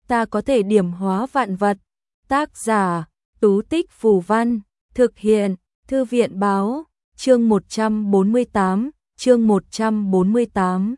ta có thể điểm hóa vạn vật. Tác giả, Tú Tích Phù Văn, thực hiện, Thư viện Báo, chương 148, chương 148.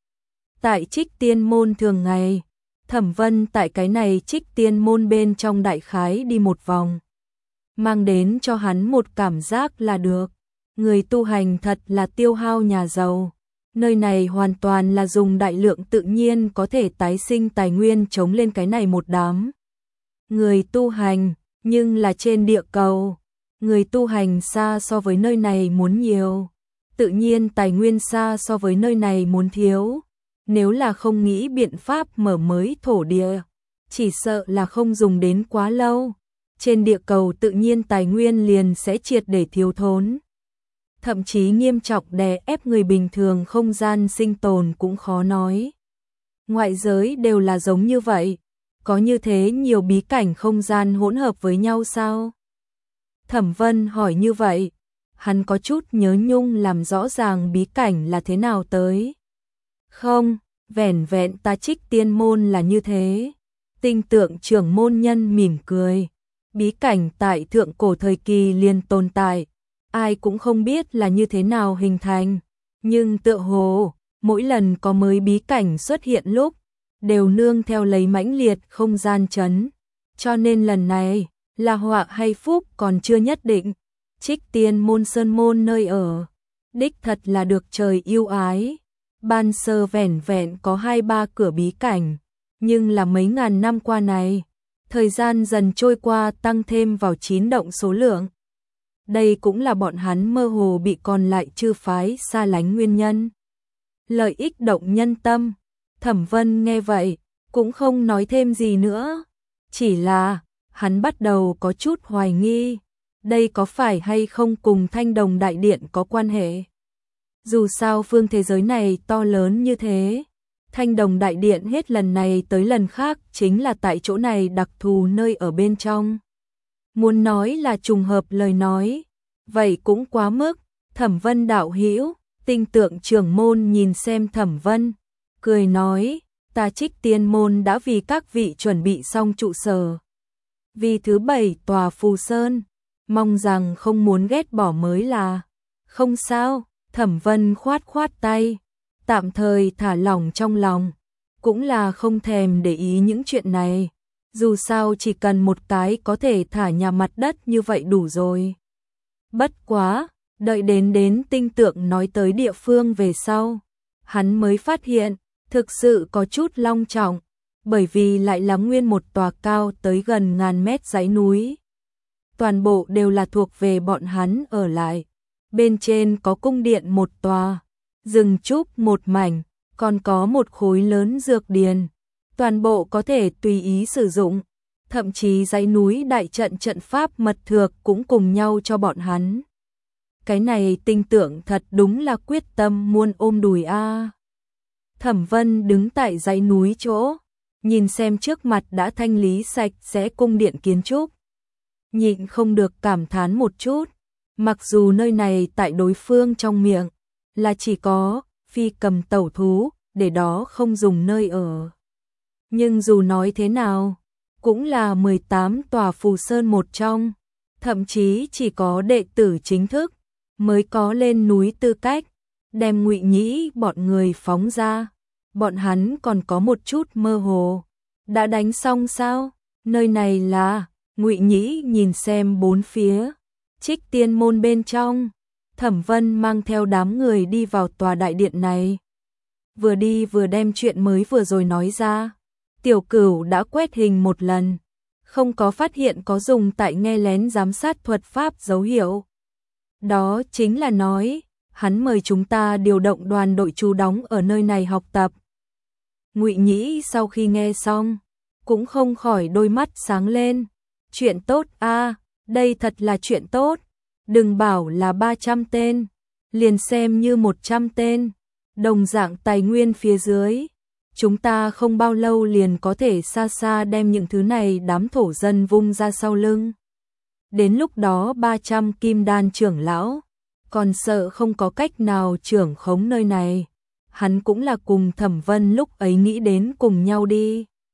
Tại Trích Tiên Môn thường ngày, Thẩm Vân tại cái này Trích Tiên Môn bên trong đại khái đi một vòng, mang đến cho hắn một cảm giác là được. Người tu hành thật là tiêu hao nhà giàu. Nơi này hoàn toàn là dùng đại lượng tự nhiên có thể tái sinh tài nguyên chống lên cái này một đám người tu hành, nhưng là trên địa cầu, người tu hành xa so với nơi này muốn nhiều, tự nhiên tài nguyên xa so với nơi này muốn thiếu. Nếu là không nghĩ biện pháp mở mới thổ địa, chỉ sợ là không dùng đến quá lâu, trên địa cầu tự nhiên tài nguyên liền sẽ triệt để thiếu thốn. Thậm chí nghiêm trọng đè ép người bình thường không gian sinh tồn cũng khó nói. Ngoại giới đều là giống như vậy, có như thế nhiều bí cảnh không gian hỗn hợp với nhau sao? Thẩm Vân hỏi như vậy, hắn có chút nhớ nhung làm rõ ràng bí cảnh là thế nào tới. Không, vẻn vẹn ta Trích Tiên Môn là như thế. Tinh Tượng trưởng môn nhân mỉm cười. Bí cảnh tại thượng cổ thời kỳ liền tồn tại, ai cũng không biết là như thế nào hình thành, nhưng tựa hồ mỗi lần có mới bí cảnh xuất hiện lúc đều nương theo lấy mãnh liệt không gian chấn, cho nên lần này là họa hay phúc còn chưa nhất định. Trích Tiên Môn sơn môn nơi ở, đích thật là được trời yêu ái. Ban sơ vẻn vẹn có 2-3 cửa bí cảnh, nhưng là mấy ngàn năm qua này, thời gian dần trôi qua tăng thêm vào 9 động số lượng. Đây cũng là bọn hắn mơ hồ bị còn lại chư phái xa lánh nguyên nhân. Lợi ích động nhân tâm, Thẩm Vân nghe vậy, cũng không nói thêm gì nữa. Chỉ là, hắn bắt đầu có chút hoài nghi, đây có phải hay không cùng Thanh Đồng Đại Điện có quan hệ. Dù sao phương thế giới này to lớn như thế, Thanh Đồng Đại Điện hết lần này tới lần khác chính là tại chỗ này đặc thù nơi ở bên trong. Muốn nói là trùng hợp lời nói, vậy cũng quá mức. Thẩm Vân đạo hữu, Tinh Tượng trưởng môn nhìn xem Thẩm Vân, cười nói, ta Trích Tiên Môn đã vì các vị chuẩn bị xong trụ sở. Vì thứ 7 tòa Phù Sơn, mong rằng không muốn ghét bỏ mới là. Không sao, Thẩm Vân khoát khoát tay, tạm thời thả lỏng trong lòng, cũng là không thèm để ý những chuyện này. Dù sao chỉ cần một cái có thể thả nhà mặt đất như vậy đủ rồi. Bất quá, đợi đến Tinh Tượng nói tới địa phương về sau, hắn mới phát hiện, thực sự có chút long trọng, bởi vì lại là nguyên một tòa cao tới gần 1000 mét dãy núi. Toàn bộ đều là thuộc về bọn hắn ở lại. Bên trên có cung điện một tòa, rừng trúc một mảnh, còn có một khối lớn dược điền. Toàn bộ có thể tùy ý sử dụng, thậm chí dãy núi đại trận trận pháp mật thược cũng cùng nhau cho bọn hắn. Cái này Tinh Tượng thật đúng là quyết tâm muôn ôm đùi a. Thẩm Vân đứng tại dãy núi chỗ, nhìn xem trước mặt đã thanh lý sạch sẽ cung điện kiến trúc, nhịn không được cảm thán một chút. Mặc dù nơi này tại đối phương trong miệng là chỉ có phi cầm tẩu thú, để đó không dùng nơi ở. Nhưng dù nói thế nào, cũng là 18 tòa Phù Sơn một trong, thậm chí chỉ có đệ tử chính thức mới có lên núi tư cách, đem Ngụy Nhĩ bọn người phóng ra. Bọn hắn còn có một chút mơ hồ. Đã đánh xong sao? Nơi này là... Ngụy Nhĩ nhìn xem bốn phía. Trích Tiên Môn bên trong, Thẩm Vân mang theo đám người đi vào tòa đại điện này. Vừa đi vừa đem chuyện mới vừa rồi nói ra. Tiểu Cửu đã quét hình một lần, không có phát hiện có dùng tại nghe lén giám sát thuật pháp dấu hiệu. Đó chính là nói, hắn mời chúng ta điều động đoàn đội trú đóng ở nơi này học tập. Ngụy Nhĩ sau khi nghe xong, cũng không khỏi đôi mắt sáng lên. Chuyện tốt a, đây thật là chuyện tốt. Đừng bảo là 300 tên, liền xem như 100 tên. Đồng dạng tài nguyên phía dưới, chúng ta không bao lâu liền có thể xa xa đem những thứ này đám thổ dân vung ra sau lưng. Đến lúc đó 300 kim đan trưởng lão, còn sợ không có cách nào trưởng khống nơi này. Hắn cũng là cùng Thẩm Vân lúc ấy nghĩ đến cùng nhau đi.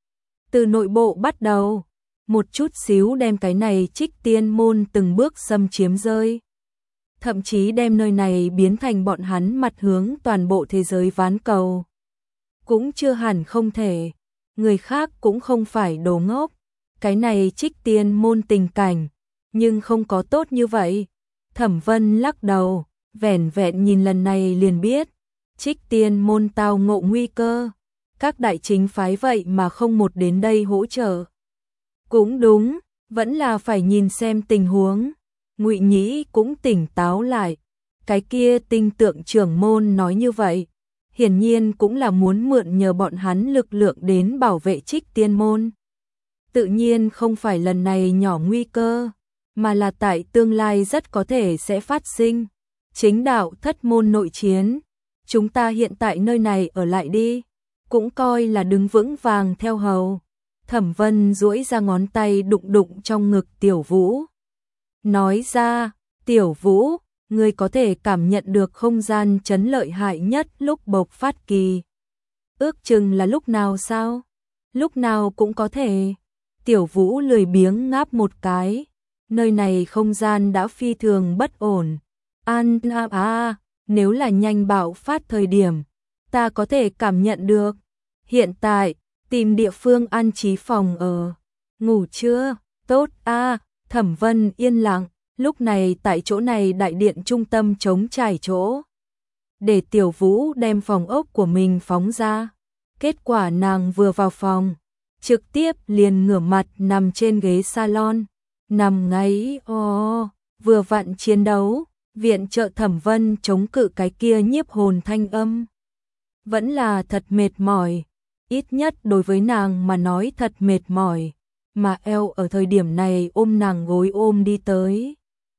từ nội bộ bắt đầu, một chút xíu đem cái này Trích Tiên môn từng bước xâm chiếm rơi. Thậm chí đem nơi này biến thành bọn hắn mặt hướng toàn bộ thế giới ván cầu. Cũng chưa hẳn không thể, người khác cũng không phải đồ ngốc. Cái này Trích Tiên môn tình cảnh, nhưng không có tốt như vậy. Thẩm Vân lắc đầu, vẻn vẹn nhìn lần này liền biết, Trích Tiên môn tao ngộ nguy cơ. Các đại chính phái vậy mà không một đến đây hỗ trợ. Cũng đúng, vẫn là phải nhìn xem tình huống. Ngụy Nhĩ cũng tỉnh táo lại. Cái kia tinh tượng trưởng môn nói như vậy, hiển nhiên cũng là muốn mượn nhờ bọn hắn lực lượng đến bảo vệ Trích Tiên môn. Tự nhiên không phải lần này nhỏ nguy cơ, mà là tại tương lai rất có thể sẽ phát sinh. Chính đạo thất môn nội chiến, chúng ta hiện tại nơi này ở lại đi, cũng coi là đứng vững vàng theo hầu. Thẩm Vân duỗi ra ngón tay đụng đụng trong ngực Tiểu Vũ. Nói ra, Tiểu Vũ, ngươi có thể cảm nhận được không gian chấn lợi hại nhất lúc bộc phát kỳ. Ước chừng là lúc nào sao? Lúc nào cũng có thể. Tiểu Vũ lười biếng ngáp một cái. Nơi này không gian đã phi thường bất ổn. Nếu là nhanh bạo phát thời điểm, ta có thể cảm nhận được. Hiện tại, tìm địa phương an trí phòng ở. Ngủ chưa? Tốt a. Thẩm Vân yên lặng, lúc này tại chỗ này đại điện trung tâm trống trải chỗ. Để Tiểu Vũ đem phòng ốc của mình phóng ra. Kết quả nàng vừa vào phòng, trực tiếp liền ngửa mặt nằm trên ghế salon. Nằm ngáy vừa vặn chiến đấu, viện trợ Thẩm Vân chống cự cái kia nhiếp hồn thanh âm. Vẫn là thật mệt mỏi, ít nhất đối với nàng mà nói thật mệt mỏi, mà eo ở thời điểm này ôm nàng gối ôm đi tới.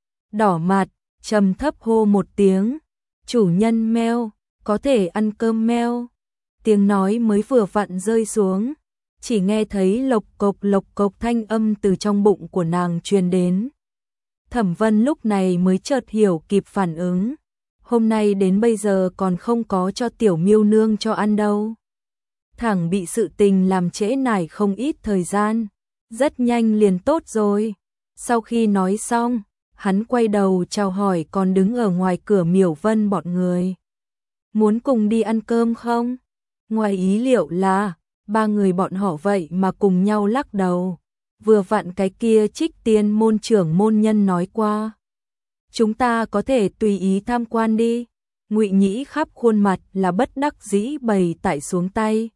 Đỏ mặt, trầm thấp hô một tiếng, chủ nhân meo, có thể ăn cơm meo. Tiếng nói mới vừa vặn rơi xuống, chỉ nghe thấy lộc cộc thanh âm từ trong bụng của nàng truyền đến. Thẩm Vân lúc này mới chợt hiểu kịp phản ứng. Hôm nay đến bây giờ còn không có cho Tiểu Miêu nương cho ăn đâu. Thẳng bị sự tình làm trễ nải không ít thời gian. Rất nhanh liền tốt rồi. Sau khi nói xong, hắn quay đầu chào hỏi còn đứng ở ngoài cửa Miểu Vân bọn người. Muốn cùng đi ăn cơm không? Ngoài ý liệu là, ba người bọn họ vậy mà cùng nhau lắc đầu. Vừa vặn cái kia Trích Tiên môn trưởng môn nhân nói qua. Chúng ta có thể tùy ý tham quan đi. Ngụy Nhĩ khắp khuôn mặt là bất đắc dĩ bày tại xuống tay.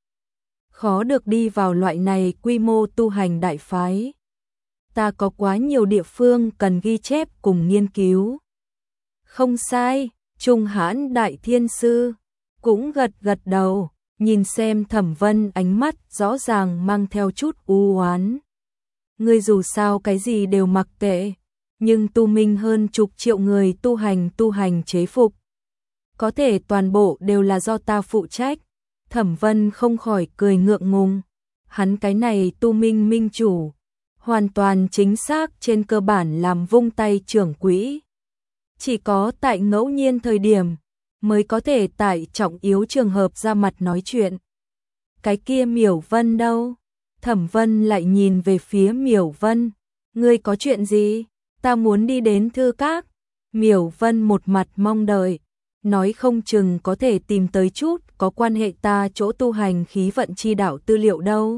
Khó được đi vào loại này quy mô tu hành đại phái. Ta có quá nhiều địa phương cần ghi chép cùng nghiên cứu. Không sai, Trung Hãn Đại Thiên Sư cũng gật đầu, nhìn xem Thẩm Vân ánh mắt rõ ràng mang theo chút u oán. Ngươi dù sao cái gì đều mặc kệ, nhưng tu minh hơn chục triệu người tu hành chế phục. Có thể toàn bộ đều là do ta phụ trách. Thẩm Vân không khỏi cười ngượng ngùng. Hắn cái này tu minh minh chủ, hoàn toàn chính xác trên cơ bản làm vung tay trưởng quỹ. Chỉ có tại ngẫu nhiên thời điểm, mới có thể tại trọng yếu trường hợp ra mặt nói chuyện. Cái kia Miểu Vân đâu? Thẩm Vân lại nhìn về phía Miểu Vân. Ngươi có chuyện gì? Ta muốn đi đến thư các. Miểu Vân một mặt mong đợi, nói không chừng có thể tìm tới chút có quan hệ ta chỗ tu hành khí vận chi đạo tư liệu đâu.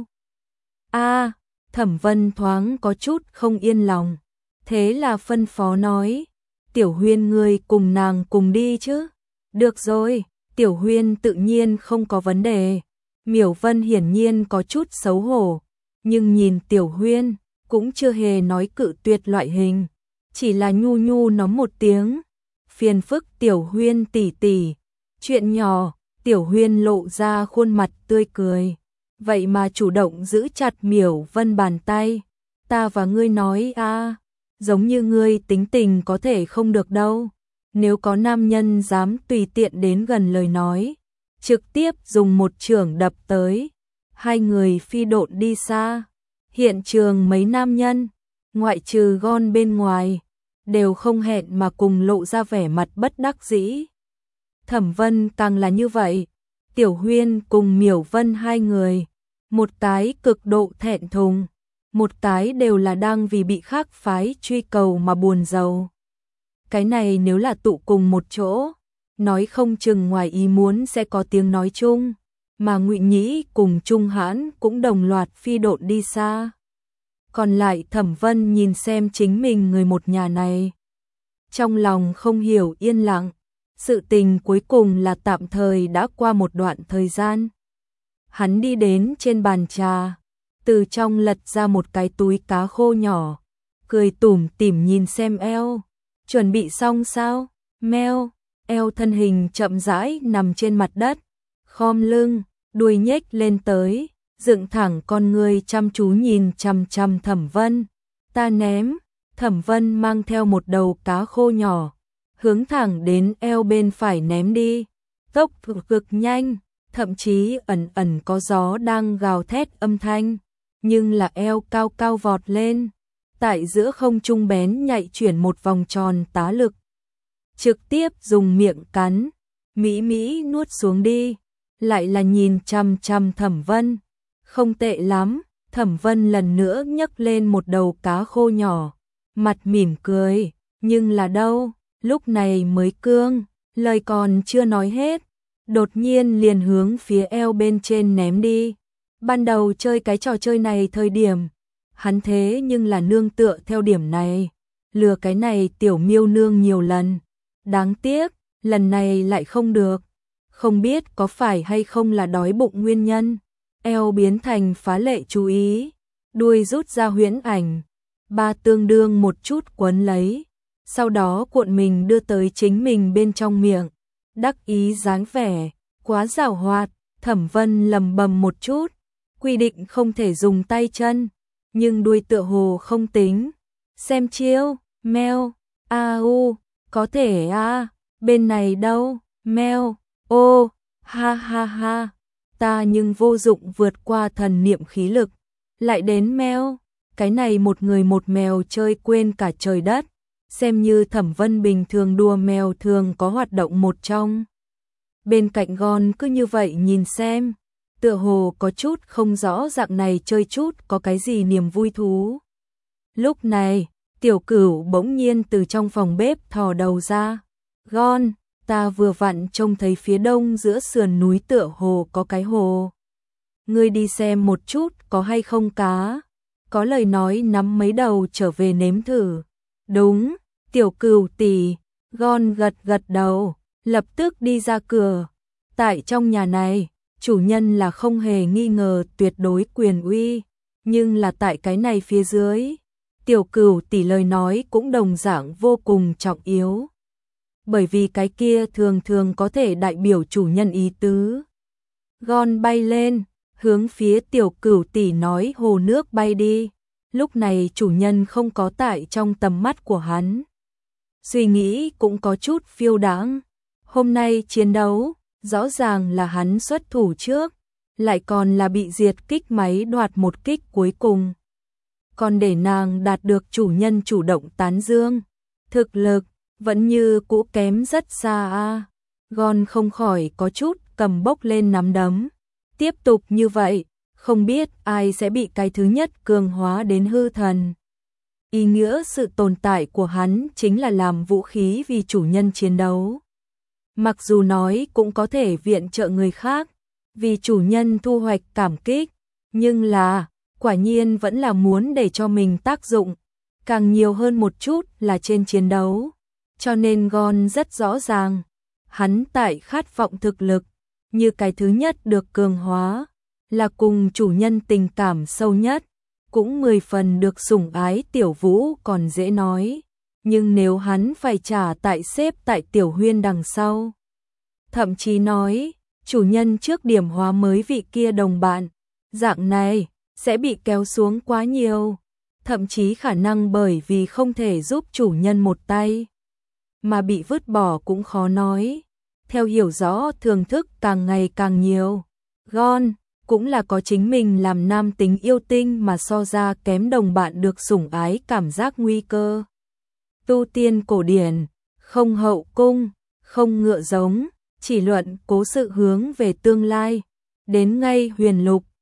Thẩm Vân thoáng có chút không yên lòng. Thế là phân phó nói, Tiểu Huyên ngươi cùng nàng cùng đi chứ. Được rồi, Tiểu Huyên tự nhiên không có vấn đề. Miểu Vân hiển nhiên có chút xấu hổ, nhưng nhìn Tiểu Huyên cũng chưa hề nói cự tuyệt loại hình, chỉ là nhu nhu nói một tiếng, phiền phức Tiểu Huyên tỷ tỷ. Chuyện nhỏ, Tiểu Huyên lộ ra khuôn mặt tươi cười, vậy mà chủ động giữ chặt Miểu Vân bàn tay. Ta và ngươi nói giống như ngươi tính tình có thể không được đâu. Nếu có nam nhân dám tùy tiện đến gần lời nói, trực tiếp dùng một chưởng đập tới. Hai người phi độn đi xa. Hiện trường mấy nam nhân, ngoại trừ Gon bên ngoài, đều không hẹn mà cùng lộ ra vẻ mặt bất đắc dĩ. Thẩm Vân càng là như vậy. Tiểu Huyên cùng Miểu Vân hai người một cái cực độ thẹn thùng, một cái đều là đang vì bị khác phái truy cầu mà buồn rầu. Cái này nếu là tụ cùng một chỗ, nói không chừng ngoài ý muốn sẽ có tiếng nói chung, mà Ngụy Nhĩ cùng Trung Hãn cũng đồng loạt phi độn đi xa. Còn lại Thẩm Vân nhìn xem chính mình người một nhà này, trong lòng không hiểu yên lặng. Sự tình cuối cùng là tạm thời đã qua một đoạn thời gian. Hắn đi đến trên bàn trà, từ trong lật ra một cái túi cá khô nhỏ, cười tủm tỉm nhìn xem eo. Chuẩn bị xong sao? Meo, eo thân hình chậm rãi nằm trên mặt đất, khom lưng, đuôi nhếch lên tới, dựng thẳng con người chăm chú nhìn chằm chằm Thẩm Vân. Ta ném. Thẩm Vân mang theo một đầu cá khô nhỏ, hướng thẳng đến eo bên phải ném đi. Tốc độ cực nhanh, thậm chí ẩn ẩn có gió đang gào thét âm thanh, nhưng là eo cao cao vọt lên, tại giữa không trung bén nhạy chuyển một vòng tròn tá lực, trực tiếp dùng miệng cắn, mỹ mỹ nuốt xuống đi. Lại là nhìn chằm chằm Thẩm Vân. Không tệ lắm. Thẩm Vân lần nữa nhấc lên một đầu cá khô nhỏ, mặt mỉm cười, nhưng là đâu, lúc này mới cương, lời còn chưa nói hết, đột nhiên liền hướng phía eo bên trên ném đi. Ban đầu chơi cái trò chơi này thời điểm, hắn thế nhưng là nương tựa theo điểm này, lừa cái này tiểu miêu nương nhiều lần. Đáng tiếc, lần này lại không được, không biết có phải hay không là đói bụng nguyên nhân. Eo biến thành phá lệ chú ý, đuôi rút ra huyễn ảnh, ba tương đương một chút quấn lấy, sau đó cuộn mình đưa tới chính mình bên trong miệng, đắc ý dáng vẻ, quá giàu hoạt. Thẩm Vân lầm bầm một chút, quy định không thể dùng tay chân, nhưng đuôi tựa hồ không tính. Xem chiêu, meo, có thể bên này đâu, meo, ha ha ha. Ta nhưng vô dụng vượt qua thần niệm khí lực, lại đến meo, cái này một người một mèo chơi quên cả trời đất, xem như Thẩm Vân bình thường đùa mèo thường có hoạt động một trong. Bên cạnh Gon cứ như vậy nhìn xem, tựa hồ có chút không rõ dạng này chơi chút có cái gì niềm vui thú. Lúc này, Tiểu Cửu bỗng nhiên từ trong phòng bếp thò đầu ra. Gon, ta vừa vặn trông thấy phía đông giữa sườn núi tựa hồ có cái hồ. Ngươi đi xem một chút có hay không cá. Có lời nói nắm mấy đầu trở về nếm thử. Đúng, Tiểu Cửu tỷ. Gon gật gật đầu, lập tức đi ra cửa. Tại trong nhà này, chủ nhân là không hề nghi ngờ tuyệt đối quyền uy, nhưng là tại cái này phía dưới, Tiểu Cửu tỷ lời nói cũng đồng dạng vô cùng trọng yếu. Bởi vì cái kia thường thường có thể đại biểu chủ nhân ý tứ. Gon bay lên, hướng phía Tiểu Cửu tỷ nói hồ nước bay đi. Lúc này chủ nhân không có tại trong tầm mắt của hắn. Suy nghĩ cũng có chút phiêu đãng. Hôm nay chiến đấu, rõ ràng là hắn xuất thủ trước, lại còn là bị diệt kích máy đoạt một kích cuối cùng. Còn để nàng đạt được chủ nhân chủ động tán dương, thực lực vẫn như cũ kém rất xa Gon không khỏi có chút cầm bốc lên nắm đấm. Tiếp tục như vậy, không biết ai sẽ bị cái thứ nhất cường hóa đến hư thần. Ý nghĩa sự tồn tại của hắn chính là làm vũ khí vì chủ nhân chiến đấu. Mặc dù nói cũng có thể viện trợ người khác, vì chủ nhân thu hoạch cảm kích, nhưng là, quả nhiên vẫn là muốn để cho mình tác dụng, càng nhiều hơn một chút là trên chiến đấu. Cho nên Gon rất rõ ràng, hắn tại khát vọng thực lực, như cái thứ nhất được cường hóa, là cùng chủ nhân tình cảm sâu nhất, cũng 10 phần được sủng ái Tiểu Vũ còn dễ nói, nhưng nếu hắn phải trả tại xếp tại Tiểu Huyên đằng sau. Thậm chí nói, chủ nhân trước điểm hóa mới vị kia đồng bạn, dạng này sẽ bị kéo xuống quá nhiều, thậm chí khả năng bởi vì không thể giúp chủ nhân một tay, mà bị vứt bỏ cũng khó nói. Theo hiểu rõ thưởng thức càng ngày càng nhiều, Gon cũng là có chính mình làm nam tính yêu tinh mà so ra kém đồng bạn được sủng ái cảm giác nguy cơ. Tu tiên cổ điển, không hậu cung, không ngựa giống, chỉ luận cố sự hướng về tương lai, đến ngay huyền lục,